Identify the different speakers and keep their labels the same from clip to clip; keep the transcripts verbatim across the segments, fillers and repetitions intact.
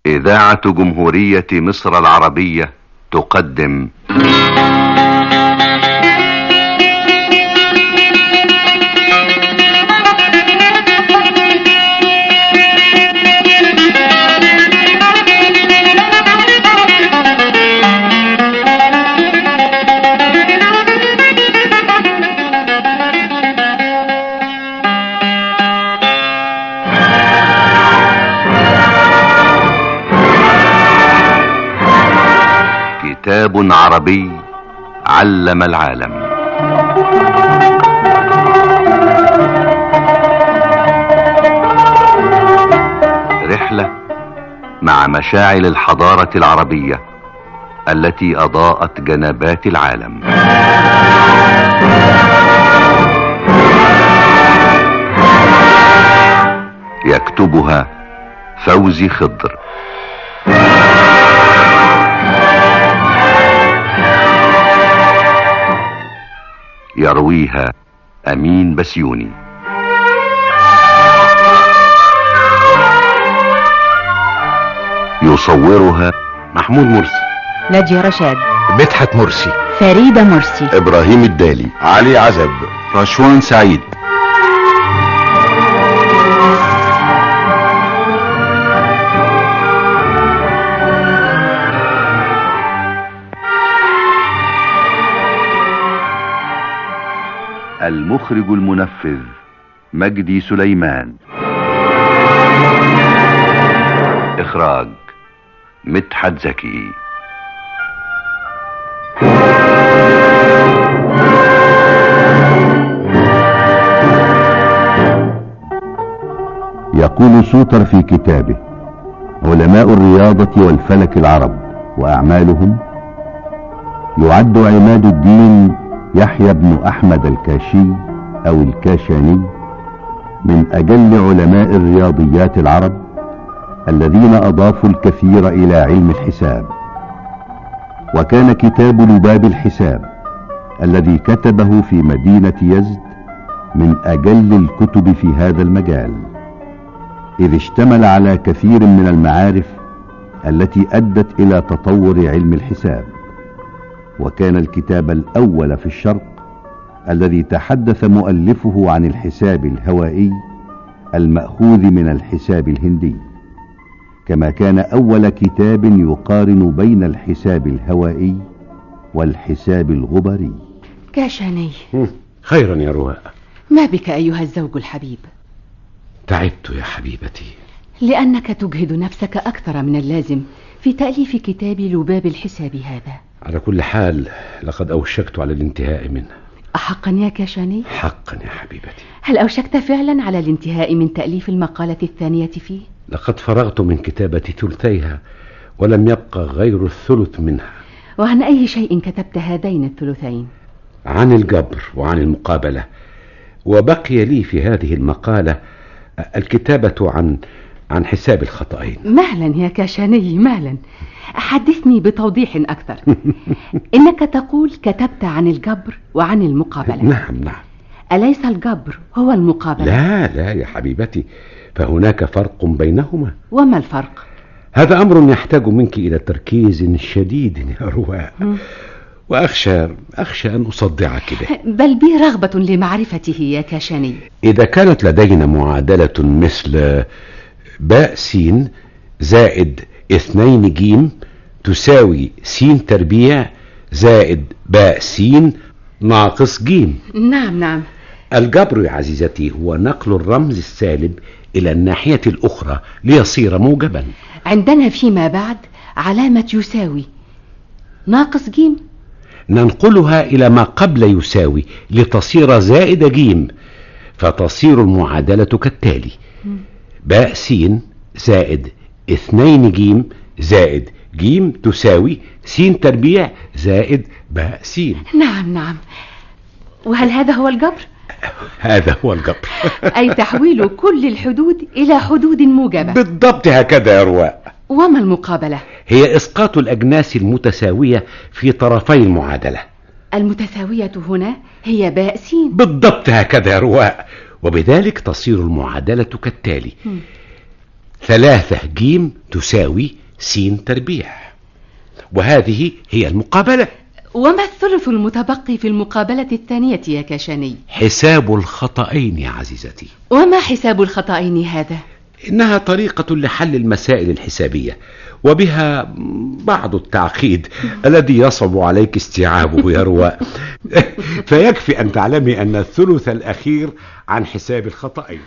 Speaker 1: إذاعة جمهورية مصر العربية تقدم كتاب عربي علم العالم. رحلة مع مشاعل الحضارة العربية التي أضاءت جنبات العالم. يكتبها فوزي خضر، يرويها أمين بسيوني. يصورها محمود مرسي،
Speaker 2: نادية رشاد،
Speaker 3: مدحت مرسي،
Speaker 2: فريدة مرسي،
Speaker 4: إبراهيم الدالي،
Speaker 3: علي عزب،
Speaker 1: رشوان سعيد. المخرج المنفذ مجدي سليمان. إخراج مدحت زكي.
Speaker 4: يقول سوتر في كتابه: علماء الرياضة والفلك العرب وأعمالهم يعد عماد الدين يحيى بن أحمد الكاشي أو الكاشاني من أجل علماء الرياضيات العرب الذين أضافوا الكثير إلى علم الحساب. وكان كتاب لباب الحساب الذي كتبه في مدينة يزد من أجل الكتب في هذا المجال، إذ اشتمل على كثير من المعارف التي أدت إلى تطور علم الحساب. وكان الكتاب الأول في الشرق الذي تحدث مؤلفه عن الحساب الهوائي المأخوذ من الحساب الهندي، كما كان أول كتاب يقارن بين الحساب الهوائي والحساب الغباري.
Speaker 2: كاشاني،
Speaker 3: خيرا يا رواء.
Speaker 2: ما بك أيها الزوج الحبيب؟
Speaker 3: تعبت يا حبيبتي،
Speaker 2: لأنك تجهد نفسك أكثر من اللازم في تأليف كتاب لباب الحساب هذا.
Speaker 3: على كل حال لقد أوشكت على الانتهاء منه.
Speaker 2: أحقا يا كاشاني؟
Speaker 3: حقا يا حبيبتي.
Speaker 2: هل أوشكت فعلا على الانتهاء من تأليف المقالة الثانية فيه؟
Speaker 3: لقد فرغت من كتابة ثلثيها ولم يبقى غير الثلث منها.
Speaker 2: وعن أي شيء كتبت هذين الثلثين؟
Speaker 3: عن الجبر وعن المقابلة، وبقي لي في هذه المقالة الكتابة عن عن حساب الخطأين.
Speaker 2: مهلا يا كاشاني، مهلا. حدثني بتوضيح أكثر. إنك تقول كتبت عن الجبر وعن المقابلة.
Speaker 3: نعم نعم.
Speaker 2: أليس الجبر هو المقابلة؟
Speaker 3: لا لا يا حبيبتي، فهناك فرق بينهما.
Speaker 2: وما الفرق؟
Speaker 3: هذا أمر يحتاج منك إلى تركيز شديد يا رواء، وأخشى أخشى أن أصدعك به.
Speaker 2: بل بي رغبة لمعرفته يا كاشاني.
Speaker 3: إذا كانت لدينا معادلة مثل باء سين زائد اثنين جيم تساوي سين تربيع زائد باء سين ناقص جيم.
Speaker 2: نعم نعم.
Speaker 3: الجبر يا عزيزتي هو نقل الرمز السالب إلى الناحية الأخرى ليصير موجبا.
Speaker 2: عندنا فيما بعد علامة يساوي ناقص جيم،
Speaker 3: ننقلها إلى ما قبل يساوي لتصير زائد جيم، فتصير المعادلة كالتالي: باء سين زائد اثنين جيم زائد جيم تساوي سين تربيع زائد باء سين.
Speaker 2: نعم نعم. وهل هذا هو الجبر؟
Speaker 3: هذا هو الجبر.
Speaker 2: أي تحويل كل الحدود إلى حدود موجبة.
Speaker 3: بالضبط هكذا يا رواء.
Speaker 2: وما المقابلة؟
Speaker 3: هي إسقاط الأجناس المتساوية في طرفي المعادلة.
Speaker 2: المتساوية هنا هي باء سين.
Speaker 3: بالضبط هكذا يا رواء، وبذلك تصير المعادلة كالتالي: ثلاثة جيم تساوي سين تربيع، وهذه هي المقابلة.
Speaker 2: وما الثلث المتبقي في المقابلة الثانية يا كاشاني؟
Speaker 3: حساب الخطأين يا عزيزتي.
Speaker 2: وما حساب الخطأين هذا؟
Speaker 3: إنها طريقة لحل المسائل الحسابية، وبها بعض التعقيد الذي يصعب عليك استيعابه يا رواء. فيكفي أن تعلمي أن الثلث الأخير عن حساب الخطأين.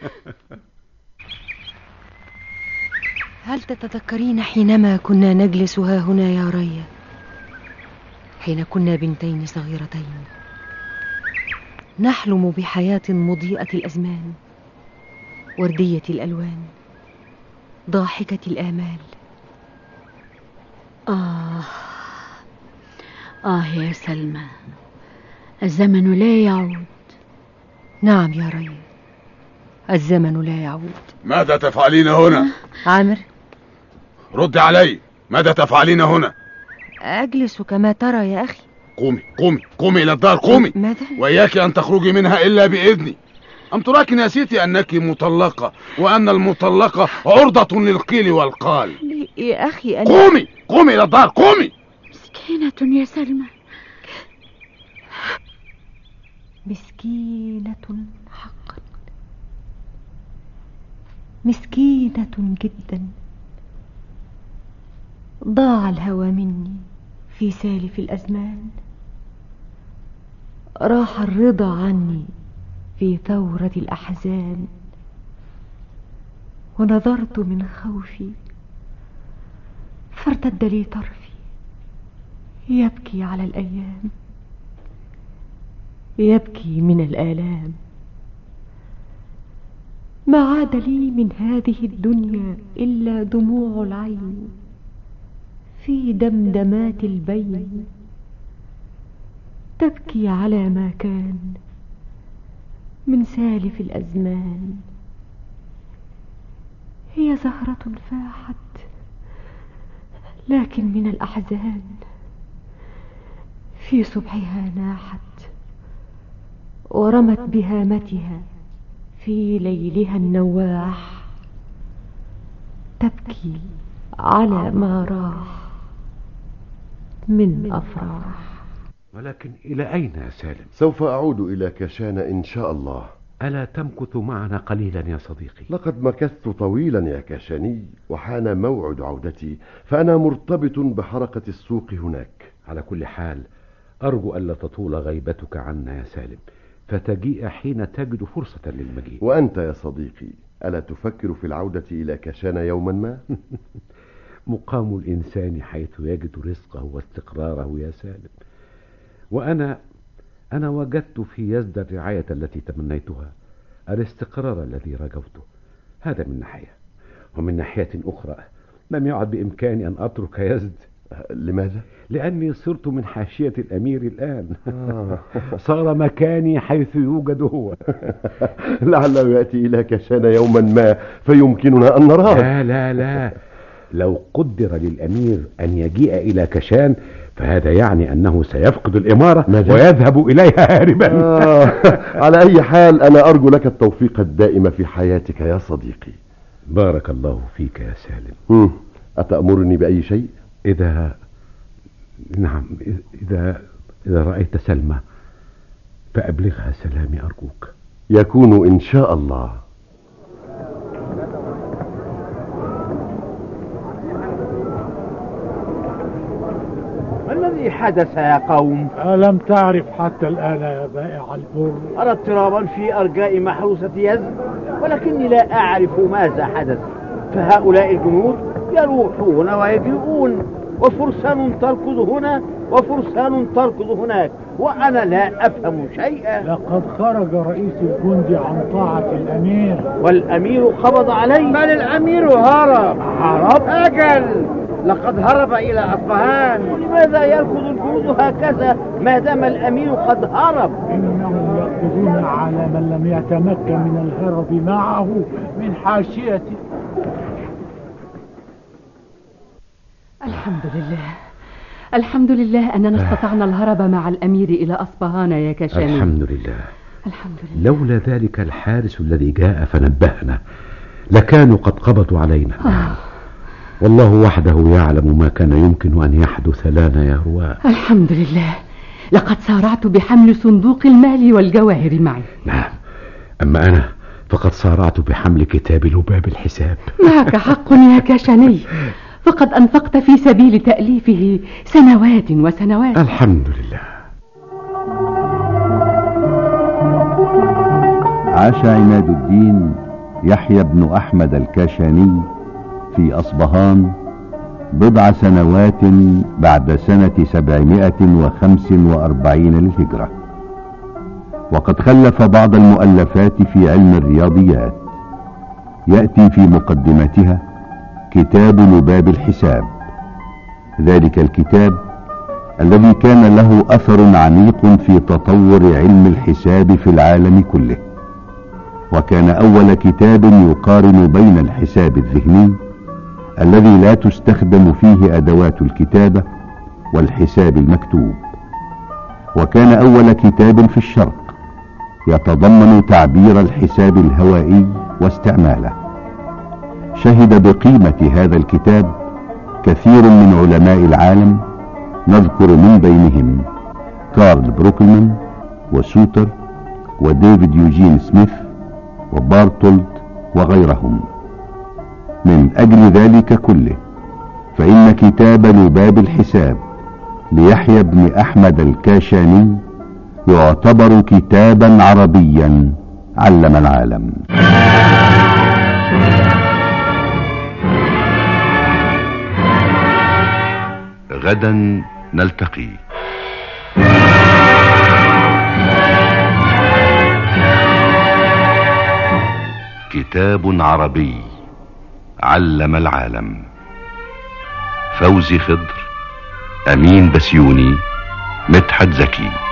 Speaker 5: هل تتذكرين حينما كنا نجلس ها هنا يا ريا، حين كنا بنتين صغيرتين نحلم بحياة مضيئة الأزمان، وردية الألوان، ضاحكة الآمال؟
Speaker 6: آه آه يا سلمى، الزمن لا يعود.
Speaker 5: نعم يا ريا، الزمن لا يعود.
Speaker 7: ماذا تفعلين هنا؟
Speaker 5: عامر،
Speaker 7: رد علي، ماذا تفعلين هنا؟
Speaker 5: أجلس كما ترى يا أخي.
Speaker 7: قومي قومي قومي إلى الدار، قومي.
Speaker 5: ماذا؟
Speaker 7: وإياك أن تخرجي منها إلا بإذني. أم تراك نسيتي أنك مطلقة، وأن المطلقة عرضة للقيل والقال؟
Speaker 5: يا أخي أنا...
Speaker 7: قومي قومي إلى الدار، قومي.
Speaker 6: مسكينة يا سلمى،
Speaker 5: مسكينة حقا، مسكينة جدا. ضاع الهوى مني في سالف الأزمان، راح الرضا عني في ثورة الأحزان، ونظرت من خوفي فارتد لي طرفي يبكي على الأيام، يبكي من الآلام. ما عاد لي من هذه الدنيا إلا دموع العين في دمدمات البين، تبكي على ما كان من سالف الأزمان. هي زهرة فاحت لكن من الأحزان، في صبحها ناحت ورمت بهامتها في ليلها النواح، تبكي على ما راح من أفراح.
Speaker 3: ولكن إلى أين يا سالم؟
Speaker 8: سوف أعود إلى كاشان إن شاء الله.
Speaker 3: ألا تمكث معنا قليلا يا صديقي؟
Speaker 8: لقد مكثت طويلا يا كاشاني، وحان موعد عودتي، فأنا مرتبط بحركة السوق هناك.
Speaker 3: على كل حال أرجو ألا تطول غيبتك عنا يا سالم، فتجيء حين تجد فرصة للمجيء.
Speaker 8: وأنت يا صديقي، ألا تفكر في العودة إلى كاشان يوما ما؟
Speaker 3: مقام الإنسان حيث يجد رزقه واستقراره يا سالم، وأنا أنا وجدت في يزد الرعاية التي تمنيتها الاستقرار الذي رجوته. هذا من ناحية، ومن ناحية أخرى لم يعد بإمكاني أن أترك يزد.
Speaker 8: لماذا؟
Speaker 3: لأني صرت من حاشية الأمير الآن. آه. صار مكاني حيث يوجد هو.
Speaker 8: لعله يأتي إلى كاشان يوما ما فيمكننا أن نراه.
Speaker 3: لا لا لا، لو قدر للأمير أن يجيء إلى كاشان فهذا يعني أنه سيفقد الإمارة ماذا؟ ويذهب إليها هاربا.
Speaker 8: آه. على أي حال أنا أرجو لك التوفيق الدائم في حياتك يا صديقي.
Speaker 3: بارك الله فيك يا سالم.
Speaker 8: مم. أتأمرني بأي شيء؟
Speaker 3: إذا نعم إذا إذا رأيت سلمى فأبلغها سلامي أرجوك.
Speaker 8: يكون إن شاء الله.
Speaker 9: ما الذي حدث يا قوم؟
Speaker 10: ألم تعرف حتى الآن يا بائع البر؟
Speaker 9: أرى اضطرابا في أرجاء محروسة يزد، ولكني لا أعرف ماذا حدث. فهؤلاء الجنود يروحون ويجيئون، وفرسان تركض هنا وفرسان تركض هناك، وأنا لا أفهم شيئا.
Speaker 10: لقد خرج رئيس الجند عن طاعة الأمير،
Speaker 9: والأمير قبض عليه.
Speaker 11: بل الأمير هرب.
Speaker 9: هرب؟
Speaker 11: أجل، لقد هرب إلى أصفهان.
Speaker 9: لماذا يركض الجنود هكذا ما دام الأمير قد هرب؟
Speaker 10: إنهم يركضون على من لم يتمكن من الهرب معه من حاشيته.
Speaker 2: الحمد لله، الحمد لله أننا استطعنا الهرب مع الأمير إلى أصفهان يا كاشاني.
Speaker 3: الحمد لله.
Speaker 2: الحمد لله.
Speaker 3: لولا ذلك الحارس الذي جاء فنبهنا لكانوا قد قبضوا علينا.
Speaker 2: آه.
Speaker 3: والله وحده يعلم ما كان يمكن أن يحدث لنا يا رواه.
Speaker 2: الحمد لله، لقد سارعت بحمل صندوق المال والجواهر معي.
Speaker 3: نعم، أما أنا فقد سارعت بحمل كتاب لباب الحساب.
Speaker 2: معك حق يا كاشاني، فقد أنفقت في سبيل تأليفه سنوات وسنوات.
Speaker 3: الحمد لله.
Speaker 4: عاش عماد الدين يحيى بن أحمد الكاشاني في أصبهان بضع سنوات بعد سنة سبعمائة وخمس وأربعين للهجرة، وقد خلف بعض المؤلفات في علم الرياضيات. يأتي في مقدمتها كتاب لباب الحساب، ذلك الكتاب الذي كان له أثر عميق في تطور علم الحساب في العالم كله، وكان أول كتاب يقارن بين الحساب الذهني الذي لا تستخدم فيه أدوات الكتابة والحساب المكتوب، وكان أول كتاب في الشرق يتضمن تعبير الحساب الهوائي واستعماله. شهد بقيمة هذا الكتاب كثير من علماء العالم، نذكر من بينهم كارل بروكلمان وسوتر وديفيد يوجين سميث وبارتولد وغيرهم. من أجل ذلك كله فإن كتاب لباب الحساب ليحيى بن أحمد الكاشاني يعتبر كتابا عربيا علم العالم.
Speaker 1: غدا نلتقي. كتاب عربي علم العالم. فوزي خضر، أمين بسيوني، مدحت زكي.